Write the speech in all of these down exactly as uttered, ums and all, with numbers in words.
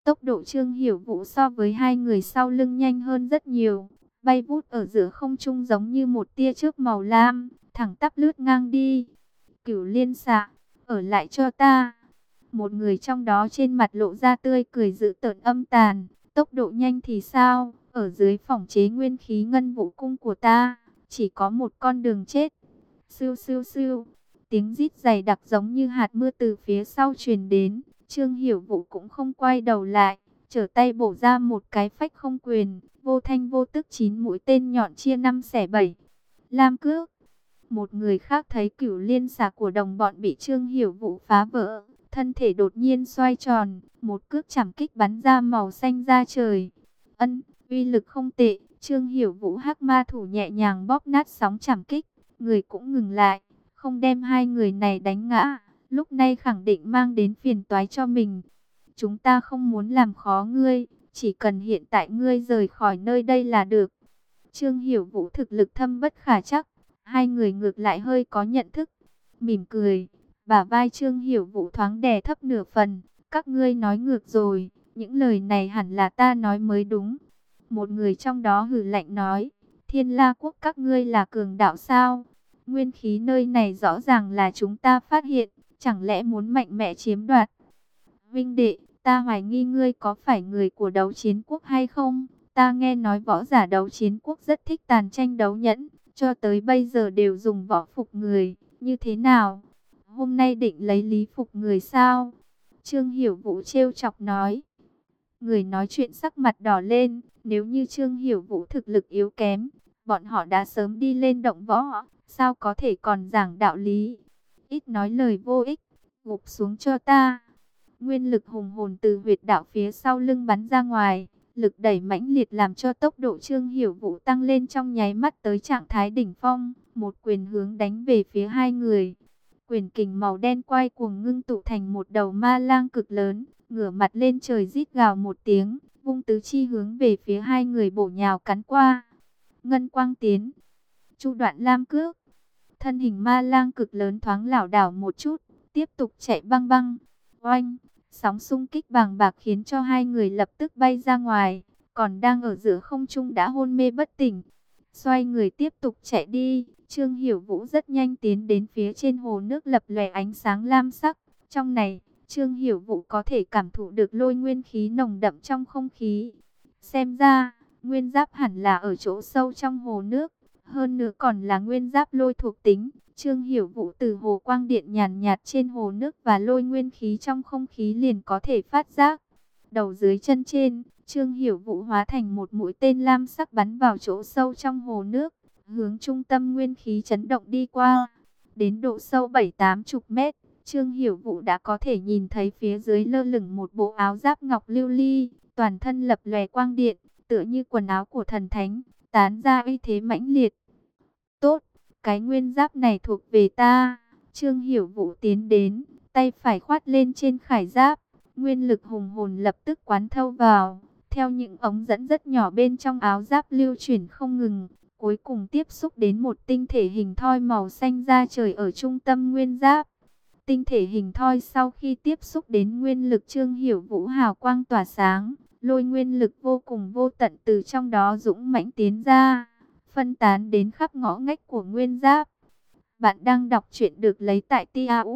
Tốc độ Trương Hiểu Vũ so với hai người sau lưng nhanh hơn rất nhiều, bay vút ở giữa không trung giống như một tia chớp màu lam, thẳng tắp lướt ngang đi. Cửu Liên xạ, ở lại cho ta. Một người trong đó trên mặt lộ ra tươi cười dữ tợn âm tàn. Tốc độ nhanh thì sao? Ở dưới phòng chế nguyên khí ngân vũ cung của ta, chỉ có một con đường chết. Sưu sưu sưu. Tiếng rít dày đặc giống như hạt mưa từ phía sau truyền đến. Trương Hiểu Vũ cũng không quay đầu lại, trở tay bổ ra một cái phách không quyền, vô thanh vô tức chín mũi tên nhọn chia năm xẻ bảy. Lam cước. Một người khác thấy Cửu Liên xà của đồng bọn bị Trương Hiểu Vũ phá vỡ, thân thể đột nhiên xoay tròn, một cước chảm kích bắn ra màu xanh ra trời. Ân, uy lực không tệ. Trương Hiểu Vũ hắc ma thủ nhẹ nhàng bóp nát sóng chảm kích, người cũng ngừng lại, không đem hai người này đánh ngã, lúc này khẳng định mang đến phiền toái cho mình. Chúng ta không muốn làm khó ngươi, chỉ cần hiện tại ngươi rời khỏi nơi đây là được. Trương Hiểu Vũ thực lực thâm bất khả trắc, hai người ngược lại hơi có nhận thức. Mỉm cười, bả vai Trương Hiểu Vũ thoáng đè thấp nửa phần. Các ngươi nói ngược rồi, những lời này hẳn là ta nói mới đúng. Một người trong đó hừ lạnh nói, Thiên La Quốc các ngươi là cường đạo sao? Nguyên khí nơi này rõ ràng là chúng ta phát hiện, chẳng lẽ muốn mạnh mẽ chiếm đoạt? Vinh đệ, ta hoài nghi ngươi có phải người của đấu chiến quốc hay không? Ta nghe nói võ giả đấu chiến quốc rất thích tàn tranh đấu nhẫn, cho tới bây giờ đều dùng võ phục người, như thế nào? Hôm nay định lấy lý phục người sao? Trương Hiểu Vũ trêu chọc nói. Người nói chuyện sắc mặt đỏ lên, nếu như Trương Hiểu Vũ thực lực yếu kém, bọn họ đã sớm đi lên động võ, sao có thể còn giảng đạo lý? Ít nói lời vô ích, gục xuống cho ta. Nguyên lực hùng hồn từ huyệt đạo phía sau lưng bắn ra ngoài, lực đẩy mãnh liệt làm cho tốc độ Trương Hiểu Vũ tăng lên trong nháy mắt tới trạng thái đỉnh phong, một quyền hướng đánh về phía hai người. Quyền kình màu đen quay cuồng ngưng tụ thành một đầu ma lang cực lớn, ngửa mặt lên trời rít gào một tiếng, vung tứ chi hướng về phía hai người bổ nhào cắn qua. Ngân quang tiến, Chu Đoạn Lam cước. Thân hình ma lang cực lớn thoáng lảo đảo một chút, tiếp tục chạy băng băng. Oanh, sóng xung kích bàng bạc khiến cho hai người lập tức bay ra ngoài, còn đang ở giữa không trung đã hôn mê bất tỉnh. Xoay người tiếp tục chạy đi, Trương Hiểu Vũ rất nhanh tiến đến phía trên hồ nước lập lòe ánh sáng lam sắc. Trong này, Trương Hiểu Vũ có thể cảm thụ được lôi nguyên khí nồng đậm trong không khí. Xem ra, nguyên giáp hẳn là ở chỗ sâu trong hồ nước, hơn nữa còn là nguyên giáp lôi thuộc tính. Trương Hiểu Vũ từ hồ quang điện nhàn nhạt trên hồ nước và lôi nguyên khí trong không khí liền có thể phát giác. Đầu dưới chân trên, Trương Hiểu Vũ hóa thành một mũi tên lam sắc bắn vào chỗ sâu trong hồ nước, hướng trung tâm nguyên khí chấn động đi qua. Đến độ sâu bảy tám chục mét, Trương Hiểu Vũ đã có thể nhìn thấy phía dưới lơ lửng một bộ áo giáp ngọc lưu ly, toàn thân lập lòe quang điện, tựa như quần áo của thần thánh, tán ra uy thế mãnh liệt. Tốt, cái nguyên giáp này thuộc về ta. Trương Hiểu Vũ tiến đến, tay phải khoát lên trên khải giáp, nguyên lực hùng hồn lập tức quán thâu vào, theo những ống dẫn rất nhỏ bên trong áo giáp lưu chuyển không ngừng, cuối cùng tiếp xúc đến một tinh thể hình thoi màu xanh da trời ở trung tâm nguyên giáp. Tinh thể hình thoi sau khi tiếp xúc đến nguyên lực Trương Hiểu Vũ hào quang tỏa sáng, lôi nguyên lực vô cùng vô tận từ trong đó dũng mãnh tiến ra, phân tán đến khắp ngõ ngách của nguyên giáp. Bạn đang đọc truyện được lấy tại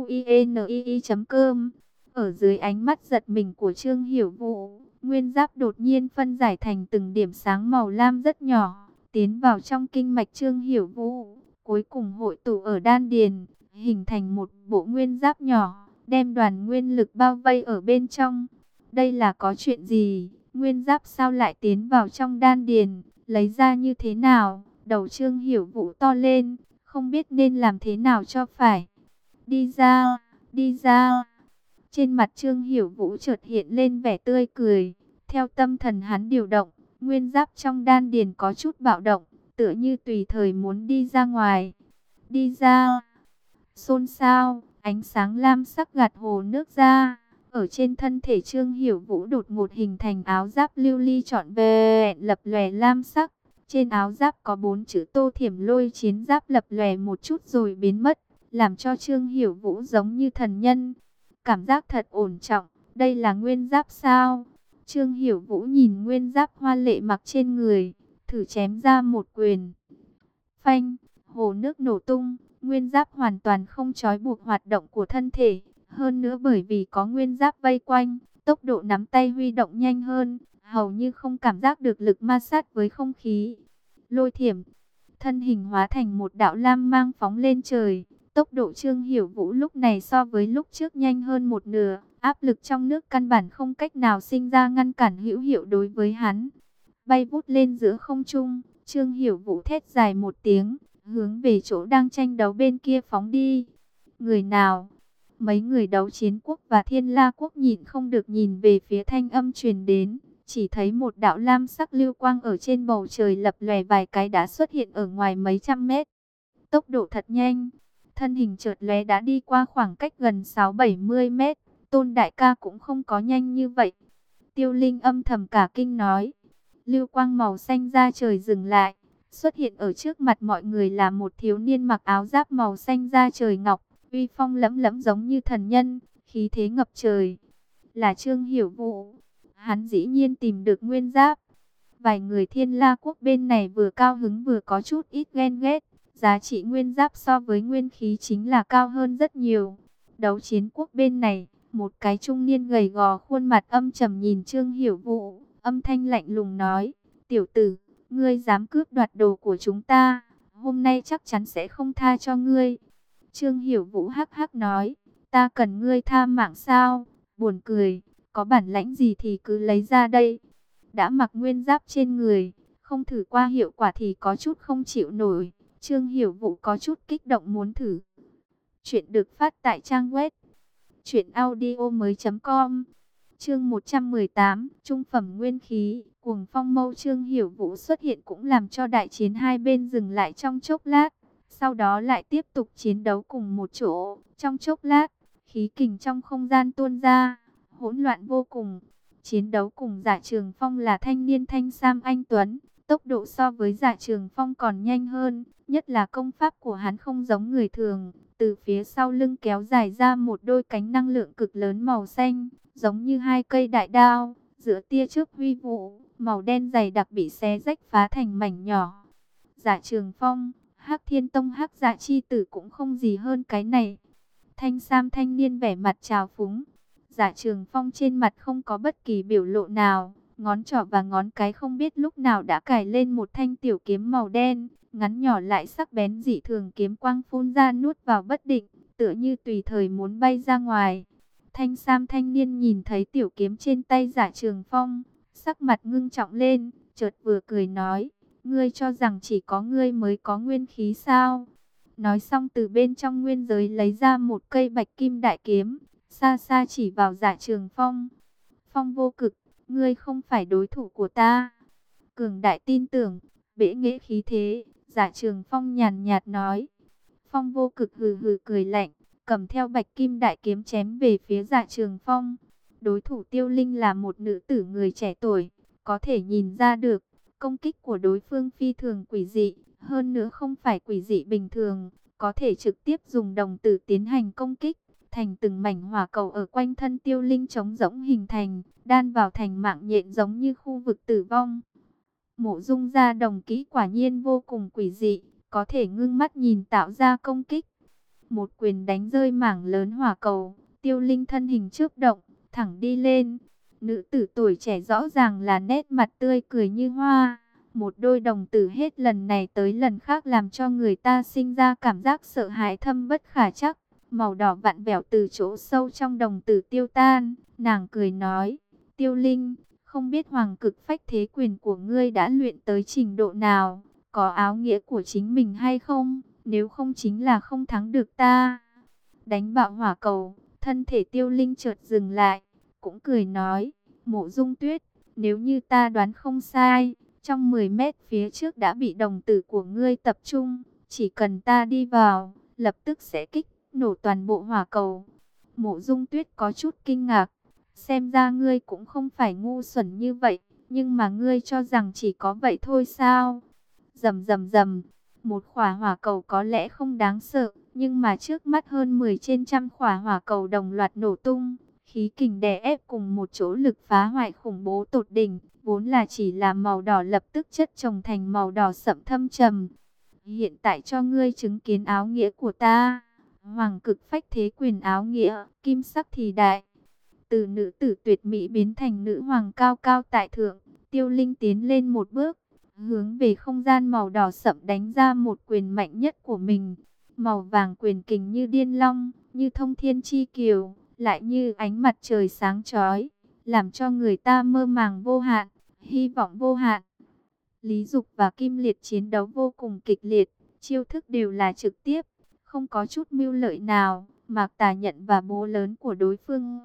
tauinii chấm com. Ở dưới ánh mắt giật mình của Trương Hiểu Vũ, nguyên giáp đột nhiên phân giải thành từng điểm sáng màu lam rất nhỏ, tiến vào trong kinh mạch Trương Hiểu Vũ, cuối cùng hội tụ ở đan điền, hình thành một bộ nguyên giáp nhỏ, đem đoàn nguyên lực bao vây ở bên trong. Đây là có chuyện gì? Nguyên giáp sao lại tiến vào trong đan điền? Lấy ra như thế nào? Đầu Trương Hiểu Vũ to lên, không biết nên làm thế nào cho phải. Đi ra, đi ra. Trên mặt Trương Hiểu Vũ chợt hiện lên vẻ tươi cười. Theo tâm thần hắn điều động, nguyên giáp trong đan điền có chút bạo động, tựa như tùy thời muốn đi ra ngoài. Đi ra. Xôn xao, ánh sáng lam sắc gạt hồ nước ra. Ở trên thân thể Trương Hiểu Vũ đột ngột hình thành áo giáp lưu ly trọn vẹn lập lòe lam sắc. Trên áo giáp có bốn chữ Tô Thiểm Lôi Chiến Giáp lập lòe một chút rồi biến mất, làm cho Trương Hiểu Vũ giống như thần nhân. Cảm giác thật ổn trọng, đây là nguyên giáp sao? Trương Hiểu Vũ nhìn nguyên giáp hoa lệ mặc trên người, thử chém ra một quyền. Phanh, hồ nước nổ tung, nguyên giáp hoàn toàn không trói buộc hoạt động của thân thể. Hơn nữa bởi vì có nguyên giáp vây quanh, tốc độ nắm tay huy động nhanh hơn, hầu như không cảm giác được lực ma sát với không khí. Lôi thiểm, thân hình hóa thành một đạo lam mang phóng lên trời. Tốc độ Trương Hiểu Vũ lúc này so với lúc trước nhanh hơn một nửa. Áp lực trong nước căn bản không cách nào sinh ra ngăn cản hữu hiệu đối với hắn. Bay vút lên giữa không trung, Trương Hiểu Vũ thét dài một tiếng, hướng về chỗ đang tranh đấu bên kia phóng đi. Người nào? Mấy người đấu chiến quốc và thiên la quốc nhịn không được nhìn về phía thanh âm truyền đến. Chỉ thấy một đạo lam sắc lưu quang ở trên bầu trời lập lòe vài cái đã xuất hiện ở ngoài mấy trăm mét. Tốc độ thật nhanh, thân hình chợt lóe đã đi qua khoảng cách gần sáu bảy mươi mét. Tôn đại ca cũng không có nhanh như vậy. Tiêu Linh âm thầm cả kinh nói. Lưu quang màu xanh ra trời dừng lại. Xuất hiện ở trước mặt mọi người là một thiếu niên mặc áo giáp màu xanh da trời ngọc. Uy phong lẫm lẫm giống như thần nhân, khí thế ngập trời. Là Trương Hiểu Vũ. Hắn dĩ nhiên tìm được nguyên giáp. Vài người thiên la quốc bên này vừa cao hứng vừa có chút ít ghen ghét. Giá trị nguyên giáp so với nguyên khí chính là cao hơn rất nhiều. Đấu chiến quốc bên này, một cái trung niên gầy gò khuôn mặt âm trầm nhìn Trương Hiểu Vũ, âm thanh lạnh lùng nói, tiểu tử, ngươi dám cướp đoạt đồ của chúng ta, hôm nay chắc chắn sẽ không tha cho ngươi. Trương Hiểu Vũ hắc hắc nói, ta cần ngươi tha mạng sao, buồn cười, có bản lãnh gì thì cứ lấy ra đây. Đã mặc nguyên giáp trên người, không thử qua hiệu quả thì có chút không chịu nổi. Trương Hiểu Vũ có chút kích động muốn thử. Chuyện được phát tại trang web truyện audio mới chấm com. Chương một trăm mười tám, trung phẩm nguyên khí, cuồng phong mâu. Trương Hiểu Vũ xuất hiện cũng làm cho đại chiến hai bên dừng lại trong chốc lát, sau đó lại tiếp tục chiến đấu cùng một chỗ. Trong chốc lát, khí kình trong không gian tuôn ra, hỗn loạn vô cùng. Chiến đấu cùng Dạ Trường Phong là thanh niên thanh sam anh tuấn, tốc độ so với Dạ Trường Phong còn nhanh hơn, nhất là công pháp của hắn không giống người thường. Từ phía sau lưng kéo dài ra một đôi cánh năng lượng cực lớn màu xanh, giống như hai cây đại đao, giữa tia chớp huy vũ, màu đen dày đặc bị xé rách phá thành mảnh nhỏ. Dạ Trường Phong, Hắc Thiên Tông Hắc Dạ chi tử cũng không gì hơn cái này. Thanh sam thanh niên vẻ mặt trào phúng. Dạ Trường Phong trên mặt không có bất kỳ biểu lộ nào, ngón trỏ và ngón cái không biết lúc nào đã cài lên một thanh tiểu kiếm màu đen, ngắn nhỏ lại sắc bén dị thường, kiếm quang phun ra nuốt vào bất định, tựa như tùy thời muốn bay ra ngoài. Thanh sam thanh niên nhìn thấy tiểu kiếm trên tay Dạ Trường Phong, sắc mặt ngưng trọng lên, chợt vừa cười nói, ngươi cho rằng chỉ có ngươi mới có nguyên khí sao? Nói xong từ bên trong nguyên giới lấy ra một cây bạch kim đại kiếm, xa xa chỉ vào Dạ Trường Phong. Phong vô cực, ngươi không phải đối thủ của ta. Cường đại tin tưởng, bẽ nghệ khí thế, Dạ Trường Phong nhàn nhạt nói. Phong vô cực hừ hừ cười lạnh, cầm theo bạch kim đại kiếm chém về phía Dạ Trường Phong. Đối thủ Tiêu Linh là một nữ tử người trẻ tuổi, có thể nhìn ra được, công kích của đối phương phi thường quỷ dị, hơn nữa không phải quỷ dị bình thường, có thể trực tiếp dùng đồng tử tiến hành công kích. Thành từng mảnh hỏa cầu ở quanh thân Tiêu Linh trống rỗng hình thành, đan vào thành mạng nhện giống như khu vực tử vong. Mộ Dung ra đồng kỹ quả nhiên vô cùng quỷ dị, có thể ngưng mắt nhìn tạo ra công kích. Một quyền đánh rơi mảng lớn hỏa cầu, Tiêu Linh thân hình chớp động, thẳng đi lên. Nữ tử tuổi trẻ rõ ràng là nét mặt tươi cười như hoa. Một đôi đồng tử hết lần này tới lần khác làm cho người ta sinh ra cảm giác sợ hãi thâm bất khả trắc. Màu đỏ vặn vẹo từ chỗ sâu trong đồng tử tiêu tan, nàng cười nói, Tiêu Linh, không biết hoàng cực phách thế quyền của ngươi đã luyện tới trình độ nào, có áo nghĩa của chính mình hay không, nếu không chính là không thắng được ta. Đánh bạo hỏa cầu, thân thể Tiêu Linh chợt dừng lại, cũng cười nói, Mộ Dung Tuyết, nếu như ta đoán không sai, trong mười mét phía trước đã bị đồng tử của ngươi tập trung, chỉ cần ta đi vào, lập tức sẽ kích nổ toàn bộ hỏa cầu. Mộ Dung Tuyết có chút kinh ngạc, xem ra ngươi cũng không phải ngu xuẩn như vậy, nhưng mà ngươi cho rằng chỉ có vậy thôi sao? Rầm rầm rầm, một quả hỏa cầu có lẽ không đáng sợ, nhưng mà trước mắt hơn mười trên trăm quả hỏa cầu đồng loạt nổ tung, Khí kình đè ép cùng một chỗ, lực phá hoại khủng bố tột đỉnh, vốn là chỉ là màu đỏ lập tức chất chồng thành màu đỏ sậm thâm trầm. Hiện tại cho ngươi chứng kiến áo nghĩa của ta. Hoàng cực phách thế quyền áo nghĩa, kim sắc thì đại. Từ nữ tử tuyệt mỹ biến thành nữ hoàng cao cao tại thượng, Tiêu Linh tiến lên một bước, hướng về không gian màu đỏ sậm đánh ra một quyền mạnh nhất của mình. Màu vàng quyền kình như điên long, như thông thiên chi kiều, lại như ánh mặt trời sáng chói, làm cho người ta mơ màng vô hạn, hy vọng vô hạn. Lý Dục và Kim Liệt chiến đấu vô cùng kịch liệt, chiêu thức đều là trực tiếp, không có chút mưu lợi nào. Mạc Tà Nhận và bố lớn của đối phương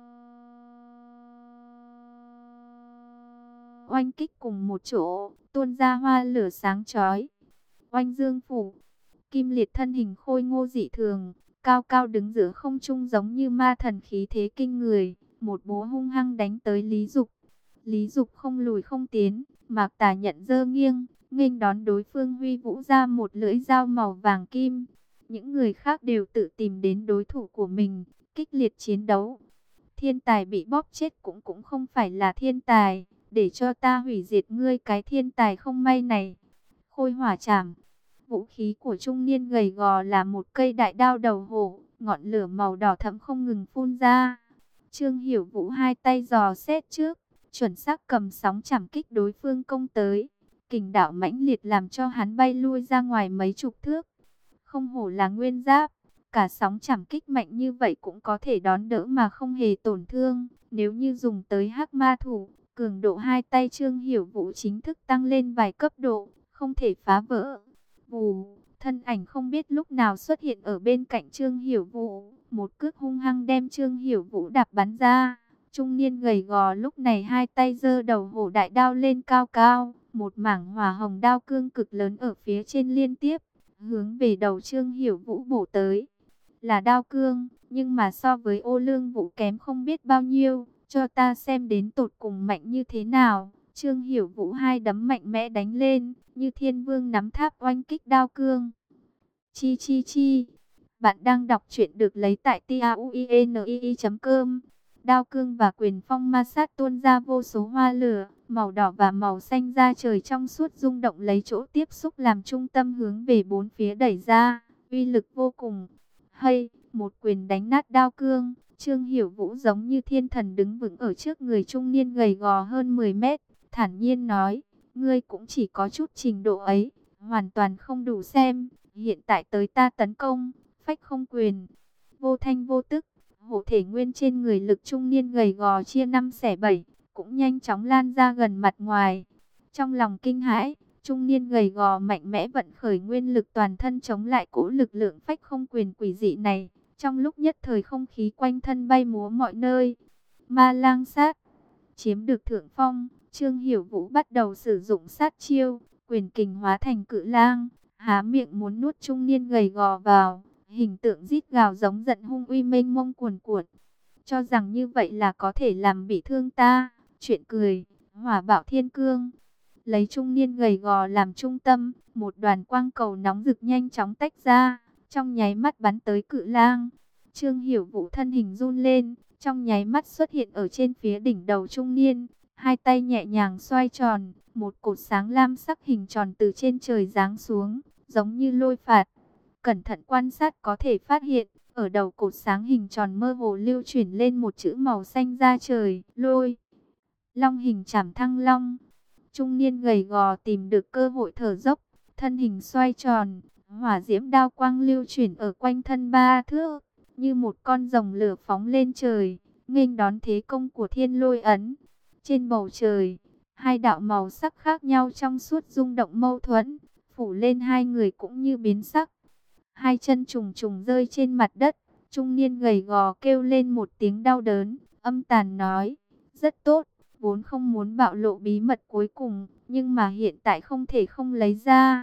oanh kích cùng một chỗ, tuôn ra hoa lửa sáng chói. Oanh Dương Phủ, Kim Liệt thân hình khôi ngô dị thường, cao cao đứng giữa không trung giống như ma thần, khí thế kinh người, một búa hung hăng đánh tới Lý Dục. Lý Dục không lùi không tiến, Mạc Tà Nhận giơ nghiêng, nghênh đón đối phương huy vũ ra một lưỡi dao màu vàng kim. Những người khác đều tự tìm đến đối thủ của mình, kích liệt chiến đấu. Thiên tài bị bóp chết cũng cũng không phải là thiên tài, để cho ta hủy diệt ngươi cái thiên tài không may này. Khôi hỏa trảm. Vũ khí của trung niên gầy gò là một cây đại đao đầu hổ, ngọn lửa màu đỏ thẫm không ngừng phun ra. Trương Hiểu Vũ hai tay giò xét trước, chuẩn xác cầm sóng chảm kích đối phương công tới. Kình đạo mãnh liệt làm cho hắn bay lui ra ngoài mấy chục thước. Không hổ là nguyên giáp, cả sóng chảm kích mạnh như vậy cũng có thể đón đỡ mà không hề tổn thương. Nếu như dùng tới hắc ma thủ, cường độ hai tay Trương Hiểu Vũ chính thức tăng lên vài cấp độ, không thể phá vỡ. Vù, thân ảnh không biết lúc nào xuất hiện ở bên cạnh Trương Hiểu Vũ, một cước hung hăng đem Trương Hiểu Vũ đạp bắn ra. Trung niên gầy gò lúc này hai tay giơ đầu hổ đại đao lên cao cao, một mảng hỏa hồng đao cương cực lớn ở phía trên liên tiếp, hướng về đầu Trương Hiểu Vũ bổ tới. Là đao cương, nhưng mà so với Ô Lương Vũ kém không biết bao nhiêu, cho ta xem đến tột cùng mạnh như thế nào. Trương Hiểu Vũ hai đấm mạnh mẽ đánh lên, như thiên vương nắm tháp oanh kích đao cương. Chi chi chi. Bạn đang đọc truyện được lấy tại tauinii chấm com. Đao cương và quyền phong ma sát tuôn ra vô số hoa lửa, màu đỏ và màu xanh da trời trong suốt rung động lấy chỗ tiếp xúc làm trung tâm hướng về bốn phía đẩy ra, uy lực vô cùng. Hay, một quyền đánh nát đao cương, Trương Hiểu Vũ giống như thiên thần đứng vững ở trước người trung niên gầy gò hơn mười mét, thản nhiên nói, ngươi cũng chỉ có chút trình độ ấy, hoàn toàn không đủ xem, hiện tại tới ta tấn công, phách không quyền, vô thanh vô tức. Hộ thể nguyên trên người lực trung niên gầy gò chia năm xẻ bảy, cũng nhanh chóng lan ra gần mặt ngoài. Trong lòng kinh hãi, trung niên gầy gò mạnh mẽ vận khởi nguyên lực toàn thân chống lại cỗ lực lượng phách không quyền quỷ dị này. Trong lúc nhất thời không khí quanh thân bay múa mọi nơi. Ma lang sát, chiếm được thượng phong, Trương Hiểu Vũ bắt đầu sử dụng sát chiêu, quyền kình hóa thành cự lang, há miệng muốn nuốt trung niên gầy gò vào. Hình tượng rít gào giống giận hung uy mênh mông cuồn cuộn. Cho rằng như vậy là có thể làm bị thương ta. Chuyện cười, hỏa bạo thiên cương. Lấy trung niên gầy gò làm trung tâm, một đoàn quang cầu nóng rực nhanh chóng tách ra, trong nháy mắt bắn tới cự lang. Trương Hiểu Vũ thân hình run lên, trong nháy mắt xuất hiện ở trên phía đỉnh đầu trung niên. Hai tay nhẹ nhàng xoay tròn, một cột sáng lam sắc hình tròn từ trên trời giáng xuống, giống như lôi phạt. Cẩn thận quan sát có thể phát hiện, ở đầu cột sáng hình tròn mơ hồ lưu chuyển lên một chữ màu xanh da trời, lôi. Long hình chảm thăng long. Trung niên gầy gò tìm được cơ hội thở dốc, thân hình xoay tròn, hỏa diễm đao quang lưu chuyển ở quanh thân ba thước, như một con rồng lửa phóng lên trời, nghênh đón thế công của thiên lôi ấn. Trên bầu trời, hai đạo màu sắc khác nhau trong suốt rung động mâu thuẫn, phủ lên hai người cũng như biến sắc. Hai chân trùng trùng rơi trên mặt đất, trung niên gầy gò kêu lên một tiếng đau đớn, âm tàn nói, rất tốt, vốn không muốn bạo lộ bí mật cuối cùng, nhưng mà hiện tại không thể không lấy ra.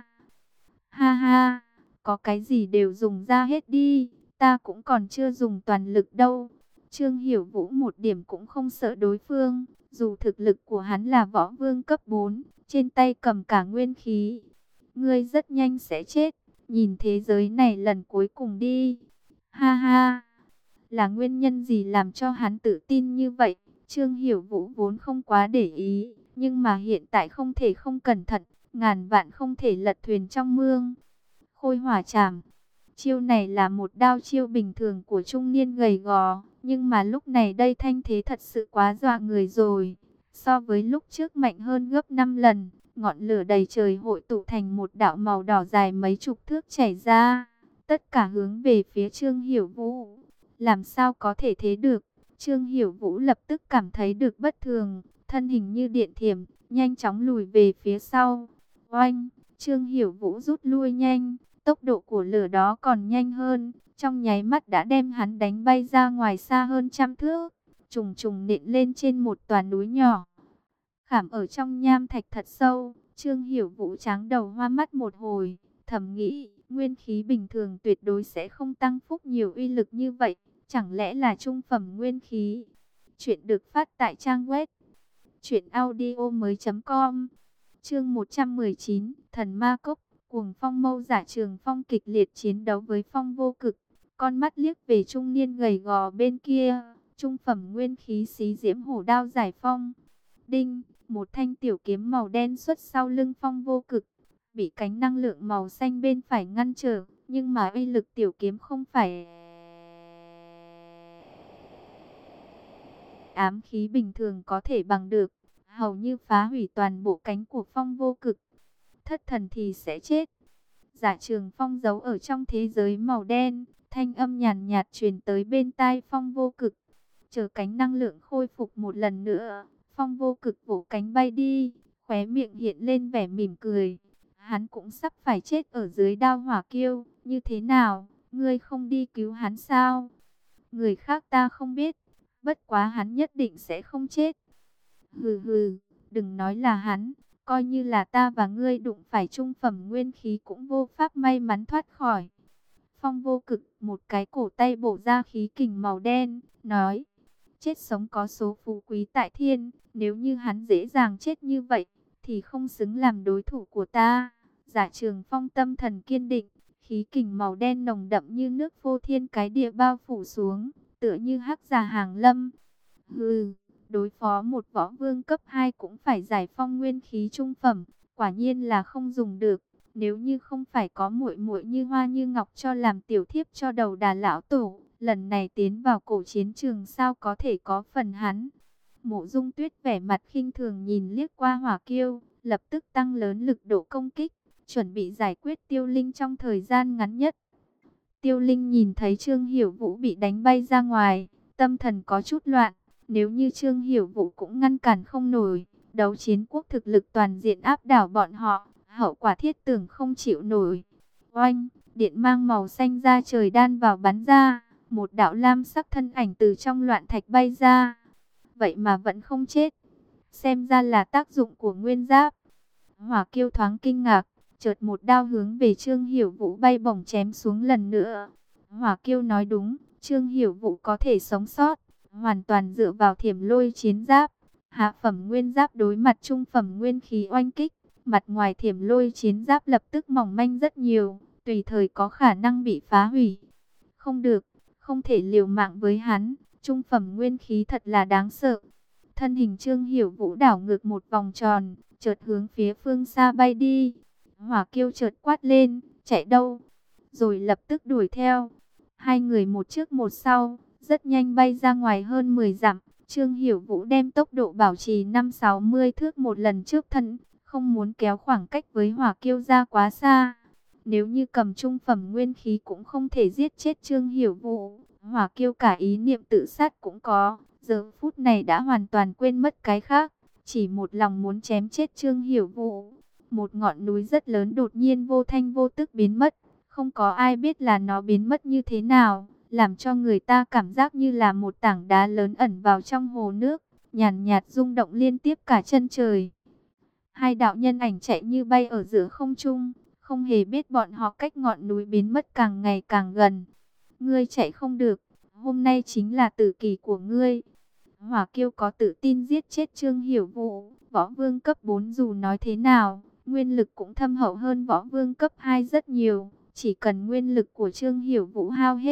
Ha ha, có cái gì đều dùng ra hết đi, ta cũng còn chưa dùng toàn lực đâu. Trương Hiểu Vũ một điểm cũng không sợ đối phương, dù thực lực của hắn là võ vương cấp bốn, trên tay cầm cả nguyên khí. Ngươi rất nhanh sẽ chết. Nhìn thế giới này lần cuối cùng đi. Ha ha. Là nguyên nhân gì làm cho hắn tự tin như vậy? Trương Hiểu Vũ vốn không quá để ý, nhưng mà hiện tại không thể không cẩn thận, ngàn vạn không thể lật thuyền trong mương. Khôi hỏa trảm. Chiêu này là một đao chiêu bình thường của trung niên gầy gò, nhưng mà lúc này đây thanh thế thật sự quá dọa người rồi. So với lúc trước mạnh hơn gấp năm lần, ngọn lửa đầy trời hội tụ thành một đạo màu đỏ dài mấy chục thước chảy ra, tất cả hướng về phía Trương Hiểu Vũ. Làm sao có thể thế được? Trương Hiểu Vũ lập tức cảm thấy được bất thường, thân hình như điện thiểm, nhanh chóng lùi về phía sau. Oanh! Trương Hiểu Vũ rút lui nhanh, tốc độ của lửa đó còn nhanh hơn, trong nháy mắt đã đem hắn đánh bay ra ngoài xa hơn trăm thước, trùng trùng nện lên trên một tòa núi nhỏ. Khảm ở trong nham thạch thật sâu, Trương Hiểu Vũ tráng đầu hoa mắt một hồi, thầm nghĩ, nguyên khí bình thường tuyệt đối sẽ không tăng phúc nhiều uy lực như vậy, chẳng lẽ là trung phẩm nguyên khí. Chuyện được phát tại trang web truyện audio mới.com. Chương một trăm mười chín, Thần Ma Cốc. Cuồng Phong Mâu Giả Trường Phong kịch liệt chiến đấu với Phong Vô Cực, con mắt liếc về trung niên gầy gò bên kia, trung phẩm nguyên khí xí diễm hổ đao giải phong. Đinh, một thanh tiểu kiếm màu đen xuất sau lưng Phong Vô Cực, bị cánh năng lượng màu xanh bên phải ngăn trở, nhưng mà uy lực tiểu kiếm không phải ám khí bình thường có thể bằng được, hầu như phá hủy toàn bộ cánh của Phong Vô Cực. Thất thần thì sẽ chết. Giả Trường Phong giấu ở trong thế giới màu đen, thanh âm nhàn nhạt truyền tới bên tai Phong Vô Cực. Chờ cánh năng lượng khôi phục một lần nữa, Phong Vô Cực vỗ cánh bay đi, khóe miệng hiện lên vẻ mỉm cười. Hắn cũng sắp phải chết ở dưới đao hỏa kiêu, như thế nào, ngươi không đi cứu hắn sao? Người khác ta không biết, bất quá hắn nhất định sẽ không chết. Hừ hừ, đừng nói là hắn, coi như là ta và ngươi đụng phải trung phẩm nguyên khí cũng vô pháp may mắn thoát khỏi. Phong Vô Cực một cái cổ tay bổ ra khí kình màu đen, nói, chết sống có số phú quý tại thiên, nếu như hắn dễ dàng chết như vậy, thì không xứng làm đối thủ của ta. Giả Trường Phong tâm thần kiên định, khí kình màu đen nồng đậm như nước phô thiên cái địa bao phủ xuống, tựa như hắc giả hàng lâm. Hừ, đối phó một võ vương cấp hai cũng phải giải phong nguyên khí trung phẩm, quả nhiên là không dùng được. Nếu như không phải có muội muội Như Hoa Như Ngọc cho làm tiểu thiếp cho đầu đà lão tổ, lần này tiến vào cổ chiến trường sao có thể có phần hắn. Mộ Dung Tuyết vẻ mặt khinh thường nhìn liếc qua Hỏa Kiêu, lập tức tăng lớn lực độ công kích, chuẩn bị giải quyết Tiêu Linh trong thời gian ngắn nhất. Tiêu Linh nhìn thấy Trương Hiểu Vũ bị đánh bay ra ngoài, tâm thần có chút loạn. Nếu như Trương Hiểu Vũ cũng ngăn cản không nổi, đấu chiến quốc thực lực toàn diện áp đảo bọn họ, hậu quả thiết tưởng không chịu nổi. Oanh, điện mang màu xanh ra trời đan vào bắn ra, một đạo lam sắc thân ảnh từ trong loạn thạch bay ra. Vậy mà vẫn không chết, xem ra là tác dụng của nguyên giáp. Hỏa Kiêu thoáng kinh ngạc, chợt một đao hướng về Trương Hiểu Vũ bay bổng chém xuống lần nữa. Hỏa Kiêu nói đúng, Trương Hiểu Vũ có thể sống sót, hoàn toàn dựa vào thiểm lôi chiến giáp. Hạ phẩm nguyên giáp đối mặt trung phẩm nguyên khí oanh kích, mặt ngoài thiểm lôi chiến giáp lập tức mỏng manh rất nhiều, tùy thời có khả năng bị phá hủy. Không được, không thể liều mạng với hắn, trung phẩm nguyên khí thật là đáng sợ. Thân hình Trương Hiểu Vũ đảo ngược một vòng tròn, chợt hướng phía phương xa bay đi. Hỏa Kiêu chợt quát lên, chạy đâu? Rồi lập tức đuổi theo. Hai người một trước một sau, rất nhanh bay ra ngoài hơn mười dặm. Trương Hiểu Vũ đem tốc độ bảo trì năm sáu mươi thước một lần trước thân, không muốn kéo khoảng cách với Hỏa Kiêu ra quá xa. Nếu như cầm trung phẩm nguyên khí cũng không thể giết chết Trương Hiểu Vũ, Hỏa Kiêu cả ý niệm tự sát cũng có. Giờ phút này đã hoàn toàn quên mất cái khác, chỉ một lòng muốn chém chết Trương Hiểu Vũ. Một ngọn núi rất lớn đột nhiên vô thanh vô tức biến mất, không có ai biết là nó biến mất như thế nào, làm cho người ta cảm giác như là một tảng đá lớn ẩn vào trong hồ nước, nhàn nhạt rung động liên tiếp cả chân trời. Hai đạo nhân ảnh chạy như bay ở giữa không trung, không hề biết bọn họ cách ngọn núi biến mất càng ngày càng gần. Ngươi chạy không được, hôm nay chính là tử kỳ của ngươi. Hỏa Kiêu có tự tin giết chết Trương Hiểu Vũ, võ vương cấp bốn dù nói thế nào, nguyên lực cũng thâm hậu hơn võ vương cấp hai rất nhiều. Chỉ cần nguyên lực của Trương Hiểu Vũ hao hết,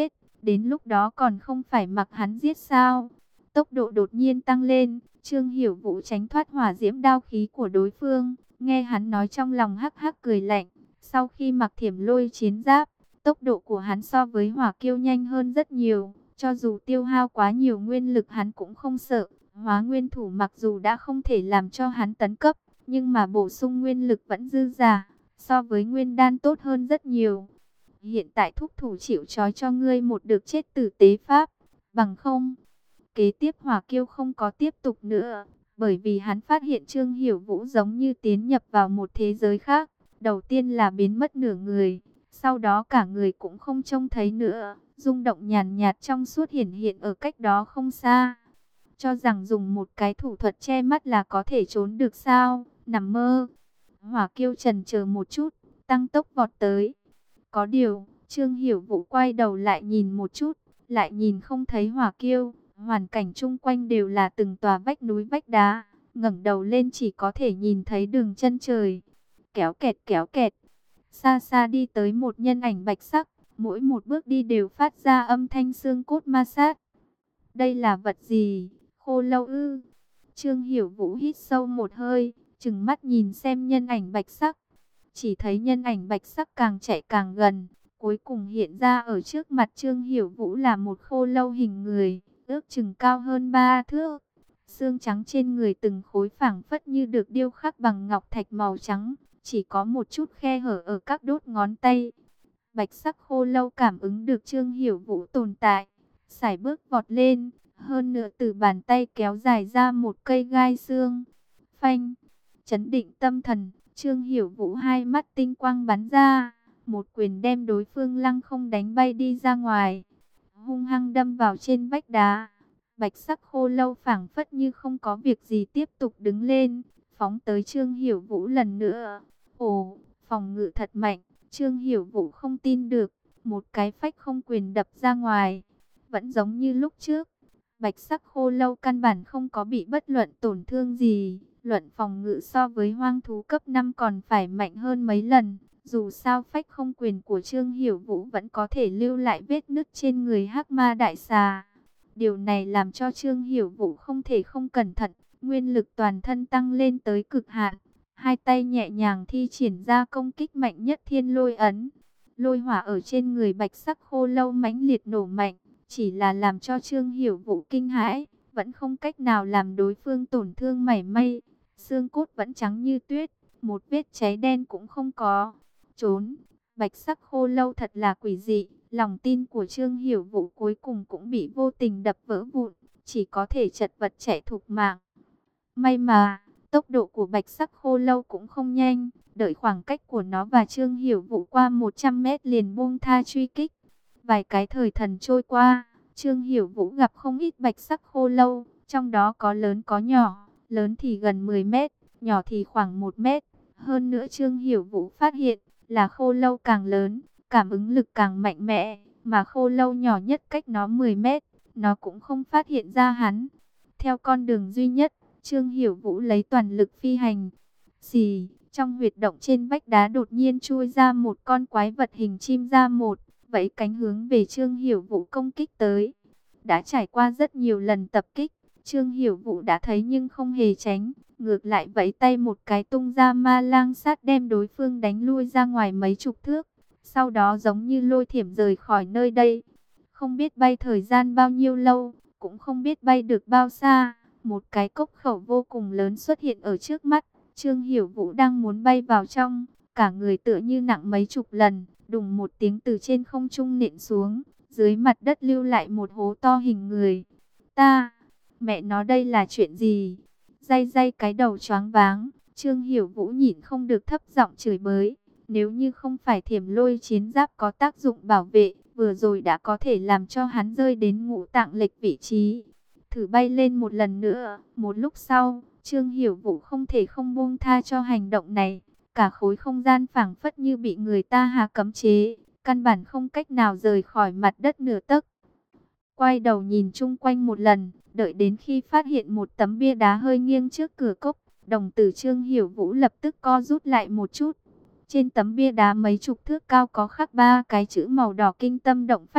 Đến lúc đó còn không phải mặc hắn giết sao? Tốc độ đột nhiên tăng lên, Trương Hiểu Vũ tránh thoát hỏa diễm đao khí của đối phương. Nghe hắn nói trong lòng hắc hắc cười lạnh. Sau khi mặc Thiểm Lôi chiến giáp, tốc độ của hắn so với Hỏa Kiêu nhanh hơn rất nhiều. Cho dù tiêu hao quá nhiều nguyên lực hắn cũng không sợ. Hóa nguyên thủ mặc dù đã không thể làm cho hắn tấn cấp, nhưng mà bổ sung nguyên lực vẫn dư dả, so với nguyên đan tốt hơn rất nhiều. Hiện tại thúc thủ chịu trói cho ngươi một được chết tử tế pháp, bằng không. Kế tiếp Hỏa Kiêu không có tiếp tục nữa, bởi vì hắn phát hiện Trương Hiểu Vũ giống như tiến nhập vào một thế giới khác. Đầu tiên là biến mất nửa người, sau đó cả người cũng không trông thấy nữa, rung động nhàn nhạt trong suốt hiển hiện ở cách đó không xa. Cho rằng dùng một cái thủ thuật che mắt là có thể trốn được sao, nằm mơ. Hỏa Kiêu chần chờ một chút, tăng tốc vọt tới. Có điều, Trương Hiểu Vũ quay đầu lại nhìn một chút, lại nhìn không thấy Hỏa Kiêu. Hoàn cảnh chung quanh đều là từng tòa vách núi vách đá, ngẩng đầu lên chỉ có thể nhìn thấy đường chân trời. Kéo kẹt kéo kẹt, xa xa đi tới một nhân ảnh bạch sắc, mỗi một bước đi đều phát ra âm thanh xương cốt ma sát. Đây là vật gì? Khô lâu ư? Trương Hiểu Vũ hít sâu một hơi, trừng mắt nhìn xem nhân ảnh bạch sắc. Chỉ thấy nhân ảnh bạch sắc càng chạy càng gần, cuối cùng hiện ra ở trước mặt Trương Hiểu Vũ là một khô lâu hình người, ước chừng cao hơn ba thước. Xương trắng trên người từng khối phảng phất như được điêu khắc bằng ngọc thạch màu trắng, chỉ có một chút khe hở ở các đốt ngón tay. Bạch sắc khô lâu cảm ứng được Trương Hiểu Vũ tồn tại, sải bước vọt lên, hơn nữa từ bàn tay kéo dài ra một cây gai xương. Phanh, chấn định tâm thần, Trương Hiểu Vũ hai mắt tinh quang bắn ra, một quyền đem đối phương lăng không đánh bay đi ra ngoài, hung hăng đâm vào trên vách đá. Bạch sắc khô lâu phảng phất như không có việc gì tiếp tục đứng lên, phóng tới Trương Hiểu Vũ lần nữa. Ồ, phòng ngự thật mạnh, Trương Hiểu Vũ không tin được, một cái phách không quyền đập ra ngoài. Vẫn giống như lúc trước, bạch sắc khô lâu căn bản không có bị bất luận tổn thương gì. Luận phòng ngự so với hoang thú cấp năm còn phải mạnh hơn mấy lần. Dù sao phách không quyền của Trương Hiểu Vũ vẫn có thể lưu lại vết nứt trên người hắc ma đại xà. Điều này làm cho Trương Hiểu Vũ không thể không cẩn thận, nguyên lực toàn thân tăng lên tới cực hạn. Hai tay nhẹ nhàng thi triển ra công kích mạnh nhất thiên lôi ấn. Lôi hỏa ở trên người bạch sắc khô lâu mãnh liệt nổ mạnh, chỉ là làm cho Trương Hiểu Vũ kinh hãi, vẫn không cách nào làm đối phương tổn thương mảy may. Xương cốt vẫn trắng như tuyết, một vết cháy đen cũng không có. Trốn, bạch sắc khô lâu thật là quỷ dị, lòng tin của Trương Hiểu Vũ cuối cùng cũng bị vô tình đập vỡ vụn, chỉ có thể chật vật chạy thục mạng. May mà, tốc độ của bạch sắc khô lâu cũng không nhanh, đợi khoảng cách của nó và Trương Hiểu Vũ qua một trăm mét liền buông tha truy kích. Vài cái thời thần trôi qua, Trương Hiểu Vũ gặp không ít bạch sắc khô lâu, trong đó có lớn có nhỏ, lớn thì gần mười mét, nhỏ thì khoảng một mét. Hơn nữa Trương Hiểu Vũ phát hiện là khô lâu càng lớn, cảm ứng lực càng mạnh mẽ, mà khô lâu nhỏ nhất cách nó mười mét, nó cũng không phát hiện ra hắn. Theo con đường duy nhất, Trương Hiểu Vũ lấy toàn lực phi hành. Xì, trong huyệt động trên vách đá đột nhiên chui ra một con quái vật hình chim da một, vẫy cánh hướng về Trương Hiểu Vũ công kích tới. Đã trải qua rất nhiều lần tập kích, Trương Hiểu Vũ đã thấy nhưng không hề tránh, ngược lại vẫy tay một cái tung ra ma lang sát đem đối phương đánh lui ra ngoài mấy chục thước. Sau đó giống như lôi thiểm rời khỏi nơi đây. Không biết bay thời gian bao nhiêu lâu, cũng không biết bay được bao xa. Một cái cốc khẩu vô cùng lớn xuất hiện ở trước mắt. Trương Hiểu Vũ đang muốn bay vào trong, cả người tựa như nặng mấy chục lần, đùng một tiếng từ trên không trung nện xuống, dưới mặt đất lưu lại một hố to hình người. Ta, mẹ nó đây là chuyện gì? Day day cái đầu choáng váng, Trương Hiểu Vũ nhịn không được thấp giọng chửi bới. Nếu như không phải Thiểm Lôi chiến giáp có tác dụng bảo vệ, vừa rồi đã có thể làm cho hắn rơi đến ngũ tạng lệch vị trí. Thử bay lên một lần nữa, một lúc sau, Trương Hiểu Vũ không thể không buông tha cho hành động này. Cả khối không gian phảng phất như bị người ta hạ cấm chế, căn bản không cách nào rời khỏi mặt đất nửa tấc. Quay đầu nhìn chung quanh một lần, đợi đến khi phát hiện một tấm bia đá hơi nghiêng trước cửa cốc, đồng tử Trương Hiểu Vũ lập tức co rút lại một chút. Trên tấm bia đá mấy chục thước cao có khắc ba cái chữ màu đỏ kinh tâm động phách,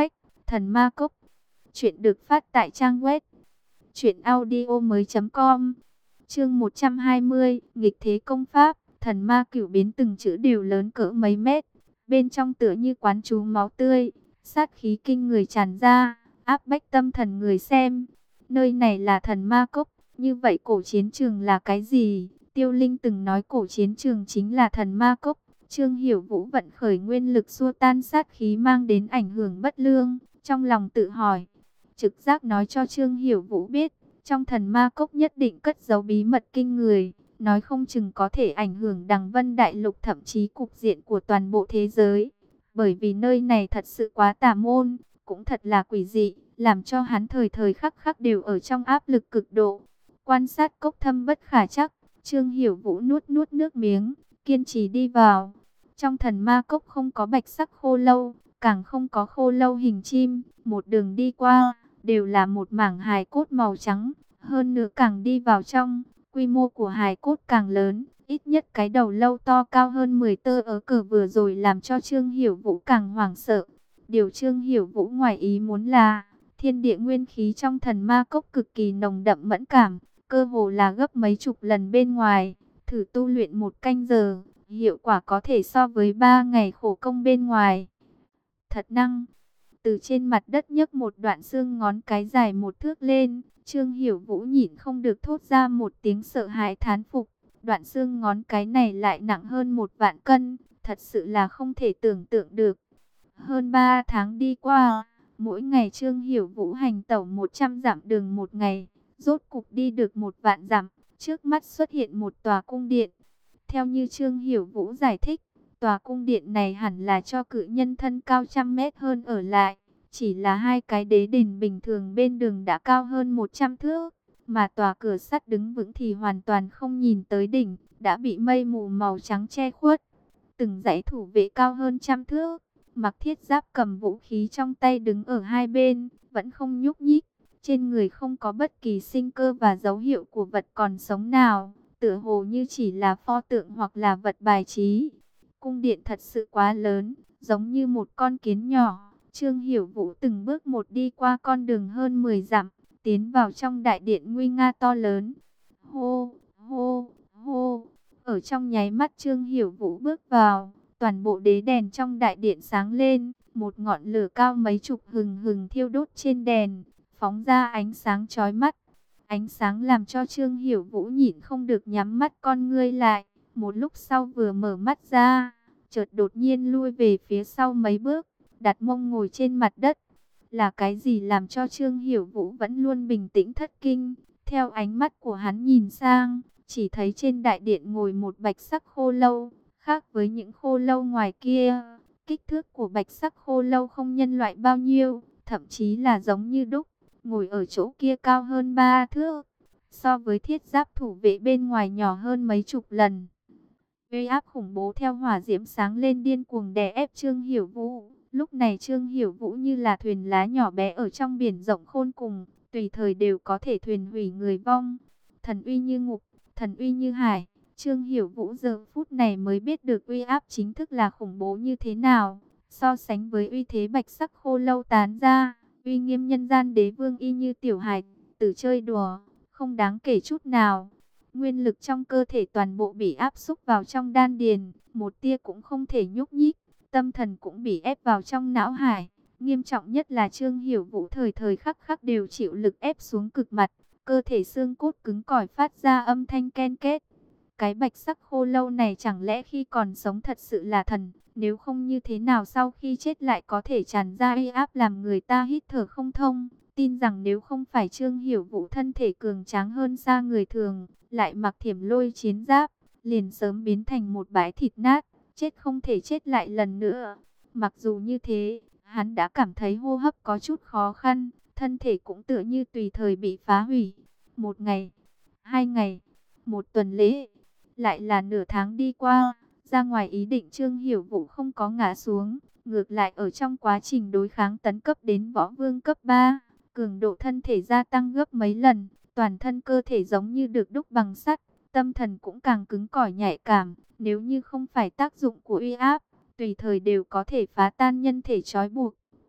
Thần Ma Cốc. Chuyện được phát tại trang web truyện audio mới chấm com. Chương một trăm hai mươi, nghịch thế công pháp. Thần ma cửu biến từng chữ đều lớn cỡ mấy mét, bên trong tựa như quán chú máu tươi, sát khí kinh người tràn ra, áp bách tâm thần người xem. Nơi này là Thần Ma Cốc, như vậy cổ chiến trường là cái gì? Tiêu Linh từng nói cổ chiến trường chính là Thần Ma Cốc. Trương Hiểu Vũ vận khởi nguyên lực xua tan sát khí mang đến ảnh hưởng bất lương, trong lòng tự hỏi. Trực giác nói cho Trương Hiểu Vũ biết, trong Thần Ma Cốc nhất định cất giấu bí mật kinh người, nói không chừng có thể ảnh hưởng Đằng Vân Đại Lục, thậm chí cục diện của toàn bộ thế giới. Bởi vì nơi này thật sự quá tà môn, cũng thật là quỷ dị, làm cho hắn thời thời khắc khắc đều ở trong áp lực cực độ. Quan sát cốc thâm bất khả trắc, Trương Hiểu Vũ nuốt nuốt nước miếng, kiên trì đi vào. Trong Thần Ma Cốc không có bạch sắc khô lâu, càng không có khô lâu hình chim, một đường đi qua đều là một mảng hài cốt màu trắng. Hơn nữa càng đi vào trong, quy mô của hài cốt càng lớn, ít nhất cái đầu lâu to cao hơn mười tơ ớ cờ vừa rồi làm cho Trương Hiểu Vũ càng hoảng sợ. Điều Trương Hiểu Vũ ngoài ý muốn là, thiên địa nguyên khí trong Thần Ma Cốc cực kỳ nồng đậm mẫn cảm, cơ hồ là gấp mấy chục lần bên ngoài. Thử tu luyện một canh giờ, hiệu quả có thể so với ba ngày khổ công bên ngoài. Thật năng. Từ trên mặt đất nhấc một đoạn xương ngón cái dài một thước lên, Trương Hiểu Vũ nhịn không được thốt ra một tiếng sợ hãi thán phục. Đoạn xương ngón cái này lại nặng hơn một vạn cân, thật sự là không thể tưởng tượng được. Hơn ba tháng đi qua, mỗi ngày Trương Hiểu Vũ hành tẩu một trăm dặm đường một ngày, rốt cục đi được một vạn dặm, trước mắt xuất hiện một tòa cung điện. Theo như Trương Hiểu Vũ giải thích, tòa cung điện này hẳn là cho cự nhân thân cao trăm mét hơn ở lại. Chỉ là hai cái đế đền bình thường bên đường đã cao hơn một trăm thước, mà tòa cửa sắt đứng vững thì hoàn toàn không nhìn tới đỉnh, đã bị mây mù màu trắng che khuất. Từng dãy thủ vệ cao hơn trăm thước, mặc thiết giáp cầm vũ khí trong tay đứng ở hai bên, vẫn không nhúc nhích. Trên người không có bất kỳ sinh cơ và dấu hiệu của vật còn sống nào, tựa hồ như chỉ là pho tượng hoặc là vật bài trí. Cung điện thật sự quá lớn, giống như một con kiến nhỏ. Trương Hiểu Vũ từng bước một đi qua con đường hơn mười dặm, tiến vào trong đại điện nguy nga to lớn. Hô, hô, hô. Ở trong nháy mắt Trương Hiểu Vũ bước vào, toàn bộ đế đèn trong đại điện sáng lên, một ngọn lửa cao mấy chục hừng hừng thiêu đốt trên đèn, phóng ra ánh sáng chói mắt. Ánh sáng làm cho Trương Hiểu Vũ nhịn không được nhắm mắt con ngươi lại, một lúc sau vừa mở mắt ra, chợt đột nhiên lui về phía sau mấy bước, đặt mông ngồi trên mặt đất. Là cái gì làm cho Trương Hiểu Vũ vẫn luôn bình tĩnh thất kinh? Theo ánh mắt của hắn nhìn sang, chỉ thấy trên đại điện ngồi một bạch sắc khô lâu, khác với những khô lâu ngoài kia. Kích thước của bạch sắc khô lâu không nhân loại bao nhiêu, thậm chí là giống như đúc, ngồi ở chỗ kia cao hơn ba thước, so với thiết giáp thủ vệ bên ngoài nhỏ hơn mấy chục lần. Uy áp khủng bố theo hỏa diễm sáng lên điên cuồng đè ép Trương Hiểu Vũ. Lúc này Trương Hiểu Vũ như là thuyền lá nhỏ bé ở trong biển rộng khôn cùng, tùy thời đều có thể thuyền hủy người vong. Thần uy như ngục, thần uy như hải. Trương Hiểu Vũ giờ phút này mới biết được uy áp chính thức là khủng bố như thế nào. So sánh với uy thế bạch sắc khô lâu tán ra, uy nghiêm nhân gian đế vương y như tiểu hài tử chơi đùa, không đáng kể chút nào. Nguyên lực trong cơ thể toàn bộ bị áp xúc vào trong đan điền, một tia cũng không thể nhúc nhích. Tâm thần cũng bị ép vào trong não hải. Nghiêm trọng nhất là Trương Hiểu Vũ thời thời khắc khắc đều chịu lực ép xuống cực mặt. Cơ thể xương cốt cứng cỏi phát ra âm thanh ken két. Cái bạch sắc khô lâu này chẳng lẽ khi còn sống thật sự là thần? Nếu không như thế nào sau khi chết lại có thể tràn ra uy áp làm người ta hít thở không thông? Tin rằng nếu không phải Trương Hiểu Vũ thân thể cường tráng hơn xa người thường, lại mặc thiểm lôi chiến giáp, liền sớm biến thành một bãi thịt nát. Chết không thể chết lại lần nữa. Mặc dù như thế, hắn đã cảm thấy hô hấp có chút khó khăn, thân thể cũng tựa như tùy thời bị phá hủy. Một ngày, hai ngày, một tuần lễ, lại là nửa tháng đi qua. Ra ngoài ý định Trương Hiểu Vũ không có ngã xuống, ngược lại ở trong quá trình đối kháng tấn cấp đến võ vương cấp ba, cường độ thân thể gia tăng gấp mấy lần, toàn thân cơ thể giống như được đúc bằng sắt, tâm thần cũng càng cứng cỏi nhạy cảm. Nếu như không phải tác dụng của uy áp, tùy thời đều có thể phá tan nhân thể trói buộc.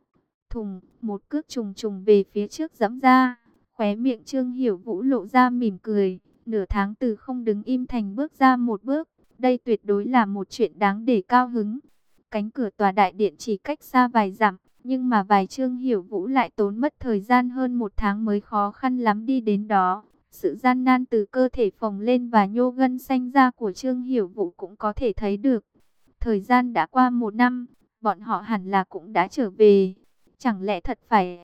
Thùng, một cước trùng trùng về phía trước giẫm ra. Khóe miệng Trương Hiểu Vũ lộ ra mỉm cười. Nửa tháng từ không đứng im thành bước ra một bước. Đây tuyệt đối là một chuyện đáng để cao hứng. Cánh cửa tòa đại điện chỉ cách xa vài dặm. Nhưng mà vài Trương Hiểu Vũ lại tốn mất thời gian hơn một tháng mới khó khăn lắm đi đến đó. Sự gian nan từ cơ thể phồng lên và nhô gân xanh da của Trương Hiểu Vũ cũng có thể thấy được. Thời gian đã qua một năm, bọn họ hẳn là cũng đã trở về. Chẳng lẽ thật phải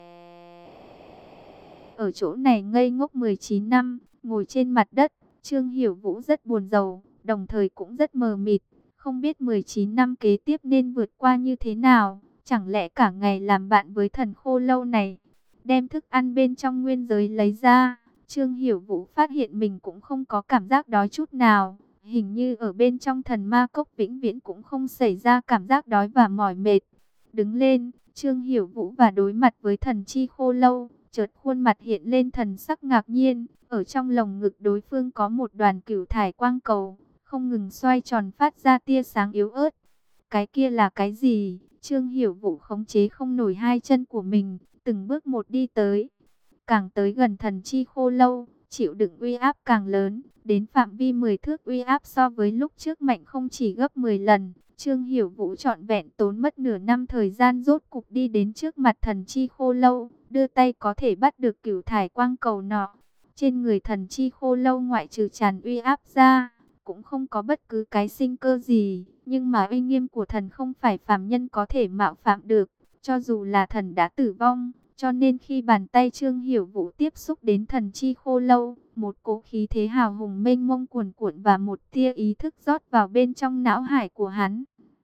ở chỗ này ngây ngốc mười chín năm, ngồi trên mặt đất? Trương Hiểu Vũ rất buồn rầu, đồng thời cũng rất mờ mịt. Không biết mười chín năm kế tiếp nên vượt qua như thế nào. Chẳng lẽ cả ngày làm bạn với thần khô lâu này? Đem thức ăn bên trong nguyên giới lấy ra, Trương Hiểu Vũ phát hiện mình cũng không có cảm giác đói chút nào. Hình như ở bên trong thần ma cốc vĩnh viễn cũng không xảy ra cảm giác đói và mỏi mệt. Đứng lên, Trương Hiểu Vũ và đối mặt với thần chi khô lâu, chợt khuôn mặt hiện lên thần sắc ngạc nhiên. Ở trong lồng ngực đối phương có một đoàn cửu thải quang cầu, không ngừng xoay tròn phát ra tia sáng yếu ớt. Cái kia là cái gì? Trương Hiểu Vũ khống chế không nổi hai chân của mình, từng bước một đi tới. Càng tới gần thần chi khô lâu, chịu đựng uy áp càng lớn, đến phạm vi mười thước, uy áp so với lúc trước mạnh không chỉ gấp mười lần. Trương Hiểu Vũ trọn vẹn tốn mất nửa năm thời gian rốt cục đi đến trước mặt thần chi khô lâu, đưa tay có thể bắt được cửu thải quang cầu nọ. Trên người thần chi khô lâu ngoại trừ tràn uy áp ra, cũng không có bất cứ cái sinh cơ gì, nhưng mà uy nghiêm của thần không phải phàm nhân có thể mạo phạm được, cho dù là thần đã tử vong. Cho nên khi bàn tay Trương Hiểu Vũ tiếp xúc đến thần chi khô lâu, một cỗ khí thế hào hùng mênh mông cuồn cuộn và một tia ý thức rót vào bên trong não hải của hắn.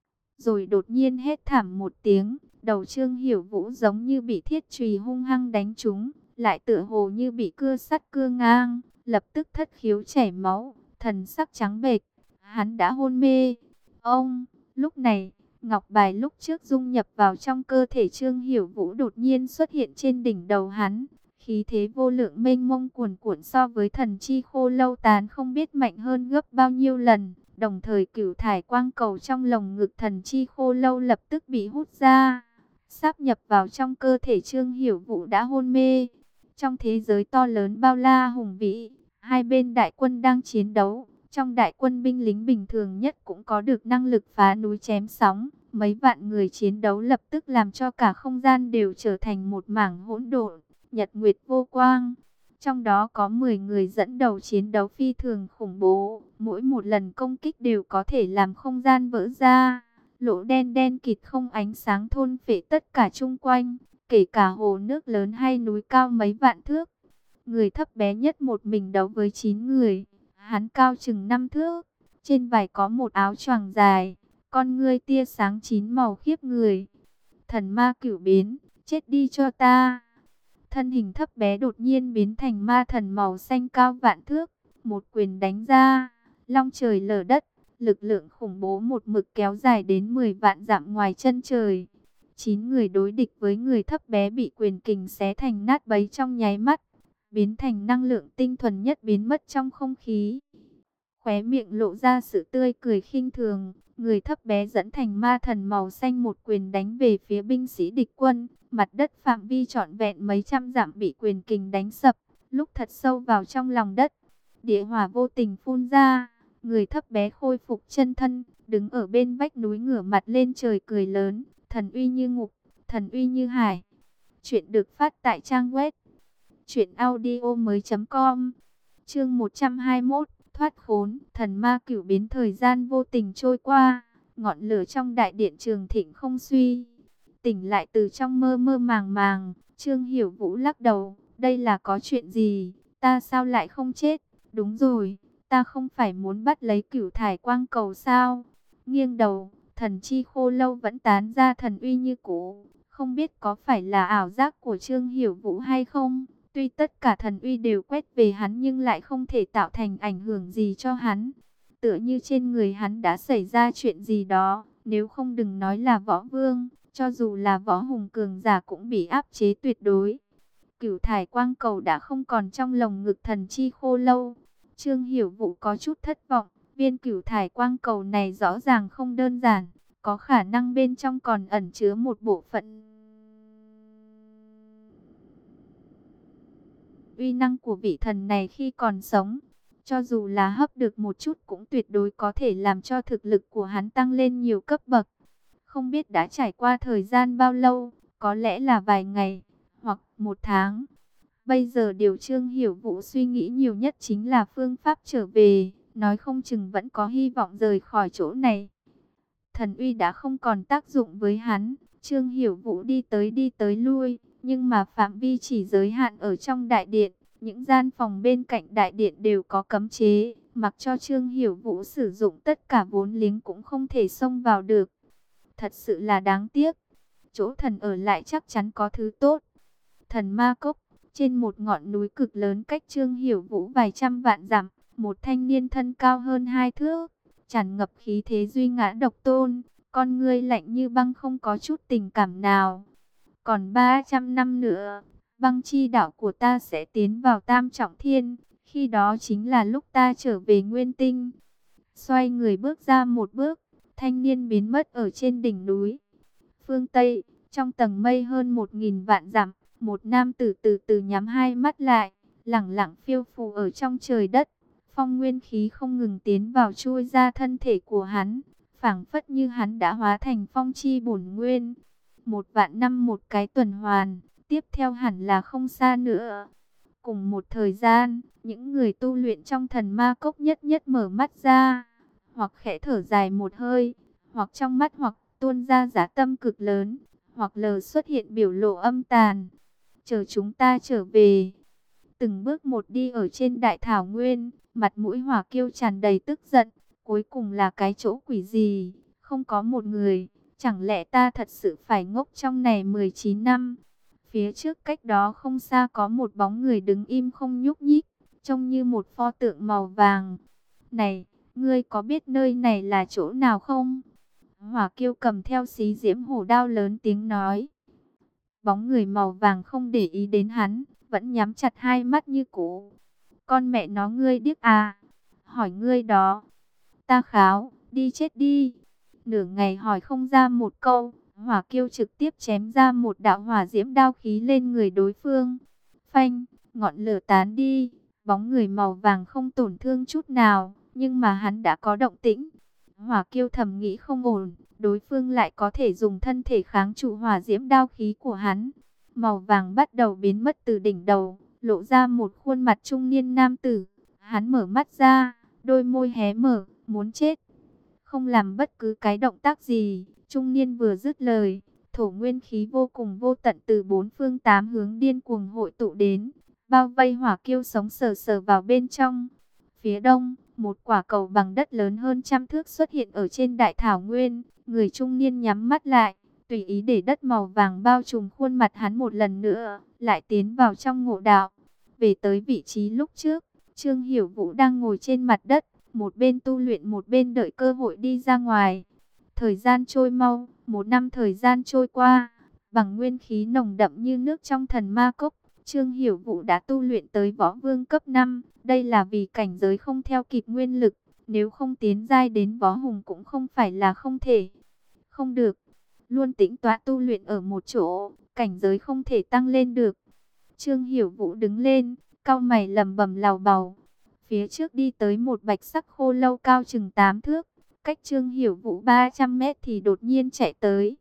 Rồi đột nhiên hét thảm một tiếng, đầu Trương Hiểu Vũ giống như bị thiết chùy hung hăng đánh trúng, lại tựa hồ như bị cưa sắt cưa ngang, lập tức thất khiếu chảy máu, thần sắc trắng bệch, hắn đã hôn mê. Ông, lúc này, ngọc bài lúc trước dung nhập vào trong cơ thể Trương Hiểu Vũ đột nhiên xuất hiện trên đỉnh đầu hắn. Khí thế vô lượng mênh mông cuồn cuộn so với thần chi khô lâu tán không biết mạnh hơn gấp bao nhiêu lần. Đồng thời cửu thải quang cầu trong lồng ngực thần chi khô lâu lập tức bị hút ra, sáp nhập vào trong cơ thể Trương Hiểu Vũ đã hôn mê. Trong thế giới to lớn bao la hùng vĩ, hai bên đại quân đang chiến đấu. Trong đại quân binh lính bình thường nhất cũng có được năng lực phá núi chém sóng. Mấy vạn người chiến đấu lập tức làm cho cả không gian đều trở thành một mảng hỗn độn, nhật nguyệt vô quang. Trong đó có mười người dẫn đầu chiến đấu phi thường khủng bố. Mỗi một lần công kích đều có thể làm không gian vỡ ra. Lỗ đen đen kịt không ánh sáng thôn phệ tất cả chung quanh, kể cả hồ nước lớn hay núi cao mấy vạn thước. Người thấp bé nhất một mình đấu với chín người. Hắn cao chừng năm thước, trên vai có một áo choàng dài, con ngươi tia sáng chín màu khiếp người. Thần ma cửu biến, chết đi cho ta. Thân hình thấp bé đột nhiên biến thành ma thần màu xanh cao vạn thước, một quyền đánh ra, long trời lở đất, lực lượng khủng bố một mực kéo dài đến mười vạn dặm ngoài chân trời. Chín người đối địch với người thấp bé bị quyền kình xé thành nát bấy trong nháy mắt, biến thành năng lượng tinh thuần nhất biến mất trong không khí. Khóe miệng lộ ra sự tươi cười khinh thường, người thấp bé dẫn thành ma thần màu xanh một quyền đánh về phía binh sĩ địch quân. Mặt đất phạm vi trọn vẹn mấy trăm dặm bị quyền kình đánh sập, lúc thật sâu vào trong lòng đất. Địa hỏa vô tình phun ra, người thấp bé khôi phục chân thân, đứng ở bên vách núi ngửa mặt lên trời cười lớn, thần uy như ngục, thần uy như hải. Chuyện được phát tại trang web truyện audio mới chấm com. Chương một trăm hai mươi mốt, thoát khốn. Thần ma cửu biến. Thời gian vô tình trôi qua, ngọn lửa trong đại điện trường thịnh không suy. Tỉnh lại từ trong mơ mơ màng màng, Trương Hiểu Vũ lắc đầu, đây là có chuyện gì, ta sao lại không chết? Đúng rồi, ta không phải muốn bắt lấy cửu thải quang cầu sao? Nghiêng đầu, thần chi khô lâu vẫn tán ra thần uy như cũ, không biết có phải là ảo giác của Trương Hiểu Vũ hay không? Tuy tất cả thần uy đều quét về hắn nhưng lại không thể tạo thành ảnh hưởng gì cho hắn. Tựa như trên người hắn đã xảy ra chuyện gì đó, nếu không đừng nói là võ vương, cho dù là võ hùng cường giả cũng bị áp chế tuyệt đối. Cửu thải quang cầu đã không còn trong lồng ngực thần chi khô lâu. Trương Hiểu Vũ có chút thất vọng, viên cửu thải quang cầu này rõ ràng không đơn giản, có khả năng bên trong còn ẩn chứa một bộ phận uy năng của vị thần này khi còn sống. Cho dù là hấp được một chút cũng tuyệt đối có thể làm cho thực lực của hắn tăng lên nhiều cấp bậc. Không biết đã trải qua thời gian bao lâu, có lẽ là vài ngày, hoặc một tháng. Bây giờ điều Trương Hiểu Vũ suy nghĩ nhiều nhất chính là phương pháp trở về, nói không chừng vẫn có hy vọng rời khỏi chỗ này. Thần uy đã không còn tác dụng với hắn, Trương Hiểu Vũ đi tới đi tới lui, nhưng mà phạm vi chỉ giới hạn ở trong đại điện. Những gian phòng bên cạnh đại điện đều có cấm chế, mặc cho Trương Hiểu Vũ sử dụng tất cả vốn liếng cũng không thể xông vào được. Thật sự là đáng tiếc, chỗ thần ở lại chắc chắn có thứ tốt. Thần Ma Cốc, trên một ngọn núi cực lớn cách Trương Hiểu Vũ vài trăm vạn dặm, một thanh niên thân cao hơn hai thước, tràn ngập khí thế duy ngã độc tôn, con ngươi lạnh như băng không có chút tình cảm nào. Còn ba trăm năm nữa, băng chi đảo của ta sẽ tiến vào Tam Trọng Thiên, khi đó chính là lúc ta trở về Nguyên Tinh. Xoay người bước ra một bước, thanh niên biến mất ở trên đỉnh núi. Phương Tây, trong tầng mây hơn một nghìn vạn dặm, một nam tử từ từ nhắm hai mắt lại, lẳng lặng phiêu phù ở trong trời đất. Phong nguyên khí không ngừng tiến vào chui ra thân thể của hắn, phảng phất như hắn đã hóa thành phong chi bổn nguyên. Một vạn năm một cái tuần hoàn, tiếp theo hẳn là không xa nữa. Cùng một thời gian, những người tu luyện trong thần ma cốc nhất nhất mở mắt ra, hoặc khẽ thở dài một hơi, hoặc trong mắt hoặc tuôn ra dã tâm cực lớn, hoặc lờ xuất hiện biểu lộ âm tàn. Chờ chúng ta trở về. Từng bước một đi ở trên đại thảo nguyên, mặt mũi Hỏa Kiêu tràn đầy tức giận. Cuối cùng là cái chỗ quỷ gì? Không có một người. Chẳng lẽ ta thật sự phải ngốc trong này mười chín năm? Phía trước cách đó không xa có một bóng người đứng im không nhúc nhích, trông như một pho tượng màu vàng. Này, ngươi có biết nơi này là chỗ nào không? Hỏa Kiêu cầm theo xí diễm hổ đao lớn tiếng nói. Bóng người màu vàng không để ý đến hắn, vẫn nhắm chặt hai mắt như cũ. Con mẹ nó ngươi điếc à? Hỏi ngươi đó. Ta kháo, đi chết đi. Nửa ngày hỏi không ra một câu, Hỏa Kiêu trực tiếp chém ra một đạo hỏa diễm đao khí lên người đối phương. Phanh, ngọn lửa tán đi, bóng người màu vàng không tổn thương chút nào, nhưng mà hắn đã có động tĩnh. Hỏa Kiêu thầm nghĩ không ổn, đối phương lại có thể dùng thân thể kháng trụ hỏa diễm đao khí của hắn. Màu vàng bắt đầu biến mất từ đỉnh đầu, lộ ra một khuôn mặt trung niên nam tử. Hắn mở mắt ra, đôi môi hé mở, muốn chết. Không làm bất cứ cái động tác gì, trung niên vừa dứt lời, thổ nguyên khí vô cùng vô tận từ bốn phương tám hướng điên cuồng hội tụ đến, bao vây Hỏa Kiêu sống sờ sờ vào bên trong. Phía đông, một quả cầu bằng đất lớn hơn trăm thước xuất hiện ở trên đại thảo nguyên, người trung niên nhắm mắt lại, tùy ý để đất màu vàng bao trùm khuôn mặt hắn một lần nữa, lại tiến vào trong ngộ đạo. Về tới vị trí lúc trước, Trương Hiểu Vũ đang ngồi trên mặt đất, một bên tu luyện một bên đợi cơ hội đi ra ngoài. Thời gian trôi mau, một năm thời gian trôi qua, bằng nguyên khí nồng đậm như nước trong thần ma cốc, Trương Hiểu Vũ đã tu luyện tới võ vương cấp năm. Đây là vì cảnh giới không theo kịp nguyên lực, nếu không tiến giai đến võ hùng cũng không phải là không thể. Không được, luôn tĩnh tọa tu luyện ở một chỗ, cảnh giới không thể tăng lên được. Trương Hiểu Vũ đứng lên, cau mày lẩm bẩm lầu bầu. Phía trước đi tới một bạch sắc khô lâu cao chừng tám thước, cách Trương Hiểu Vũ ba trăm mét thì đột nhiên chạy tới.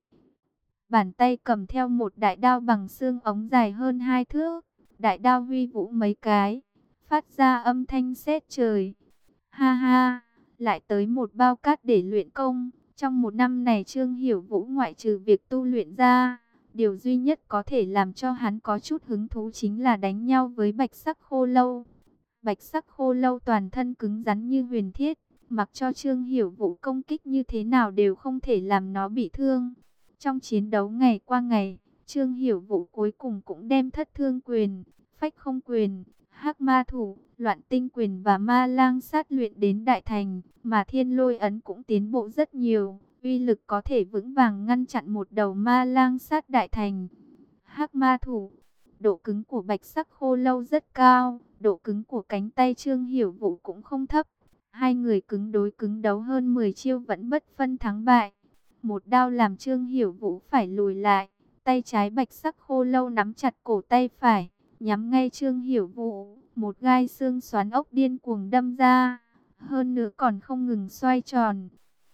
Bàn tay cầm theo một đại đao bằng xương ống dài hơn hai thước, đại đao huy vũ mấy cái, phát ra âm thanh sét trời. Ha ha, lại tới một bao cát để luyện công. Trong một năm này Trương Hiểu Vũ ngoại trừ việc tu luyện ra, điều duy nhất có thể làm cho hắn có chút hứng thú chính là đánh nhau với bạch sắc khô lâu. Bạch sắc khô lâu toàn thân cứng rắn như huyền thiết, mặc cho Trương Hiểu Vũ công kích như thế nào đều không thể làm nó bị thương. Trong chiến đấu ngày qua ngày, Trương Hiểu Vũ cuối cùng cũng đem thất thương quyền, phách không quyền, hắc ma thủ, loạn tinh quyền và ma lang sát luyện đến đại thành, mà thiên lôi ấn cũng tiến bộ rất nhiều, uy lực có thể vững vàng ngăn chặn một đầu ma lang sát đại thành. Hắc ma thủ, độ cứng của bạch sắc khô lâu rất cao, độ cứng của cánh tay Trương Hiểu Vũ cũng không thấp. Hai người cứng đối cứng đấu hơn mười chiêu vẫn bất phân thắng bại. Một đao làm Trương Hiểu Vũ phải lùi lại, tay trái bạch sắc khô lâu nắm chặt cổ tay phải, nhắm ngay Trương Hiểu Vũ, một gai xương xoắn ốc điên cuồng đâm ra, hơn nữa còn không ngừng xoay tròn.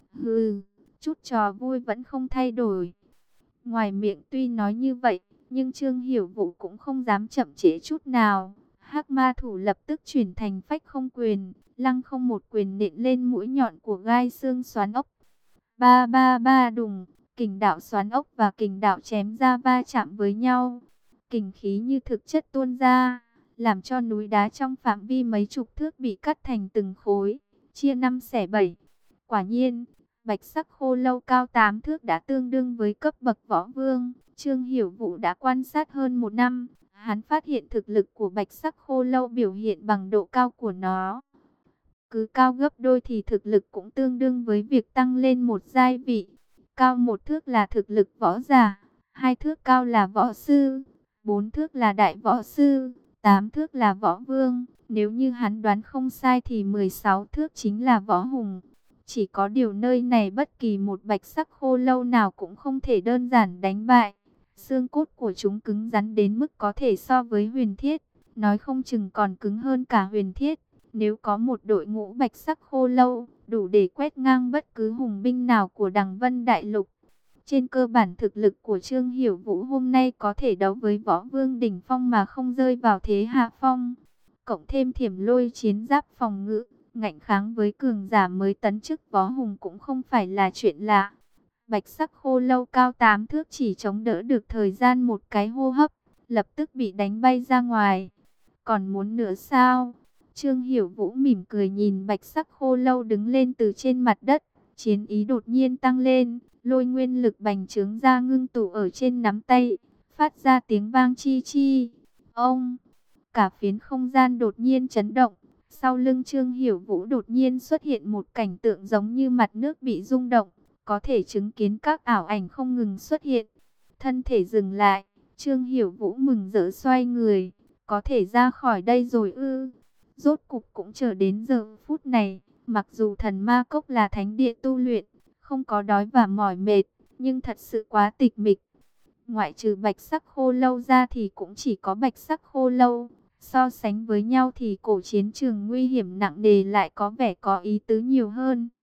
Hừ, chút trò vui vẫn không thay đổi. Ngoài miệng tuy nói như vậy, nhưng Trương Hiểu Vũ cũng không dám chậm trễ chút nào. Hắc ma thủ lập tức chuyển thành phách không quyền, lăng không một quyền nện lên mũi nhọn của gai xương xoắn ốc. Ba ba ba đùng, kình đạo xoắn ốc và kình đạo chém ra va chạm với nhau. Kình khí như thực chất tuôn ra, làm cho núi đá trong phạm vi mấy chục thước bị cắt thành từng khối, chia năm xẻ bảy. Quả nhiên, bạch sắc khô lâu cao tám thước đã tương đương với cấp bậc võ vương. Trương Hiểu Vũ đã quan sát hơn một năm, hắn phát hiện thực lực của bạch sắc khô lâu biểu hiện bằng độ cao của nó. Cứ cao gấp đôi thì thực lực cũng tương đương với việc tăng lên một giai vị. Cao một thước là thực lực võ giả, hai thước cao là võ sư, bốn thước là đại võ sư, tám thước là võ vương. Nếu như hắn đoán không sai thì mười sáu thước chính là võ hùng. Chỉ có điều nơi này bất kỳ một bạch sắc khô lâu nào cũng không thể đơn giản đánh bại. Xương cốt của chúng cứng rắn đến mức có thể so với huyền thiết, nói không chừng còn cứng hơn cả huyền thiết. Nếu có một đội ngũ bạch sắc khô lâu, đủ để quét ngang bất cứ hùng binh nào của Đằng Vân Đại Lục. Trên cơ bản thực lực của Trương Hiểu Vũ hôm nay có thể đấu với võ vương đỉnh phong mà không rơi vào thế hạ phong. Cộng thêm thiểm lôi chiến giáp phòng ngự, ngạnh kháng với cường giả mới tấn chức võ hùng cũng không phải là chuyện lạ. Bạch sắc khô lâu cao tám thước chỉ chống đỡ được thời gian một cái hô hấp, lập tức bị đánh bay ra ngoài. Còn muốn nữa sao? Trương Hiểu Vũ mỉm cười nhìn bạch sắc khô lâu đứng lên từ trên mặt đất, chiến ý đột nhiên tăng lên, lôi nguyên lực bành trướng ra ngưng tụ ở trên nắm tay, phát ra tiếng vang chi chi. Ông, cả phiến không gian đột nhiên chấn động, sau lưng Trương Hiểu Vũ đột nhiên xuất hiện một cảnh tượng giống như mặt nước bị rung động, có thể chứng kiến các ảo ảnh không ngừng xuất hiện. Thân thể dừng lại, Trương Hiểu Vũ mừng rỡ xoay người, có thể ra khỏi đây rồi ư? Rốt cục cũng chờ đến giờ phút này, mặc dù thần ma cốc là thánh địa tu luyện, không có đói và mỏi mệt, nhưng thật sự quá tịch mịch. Ngoại trừ bạch sắc khô lâu ra thì cũng chỉ có bạch sắc khô lâu. So sánh với nhau thì cổ chiến trường nguy hiểm nặng nề lại có vẻ có ý tứ nhiều hơn.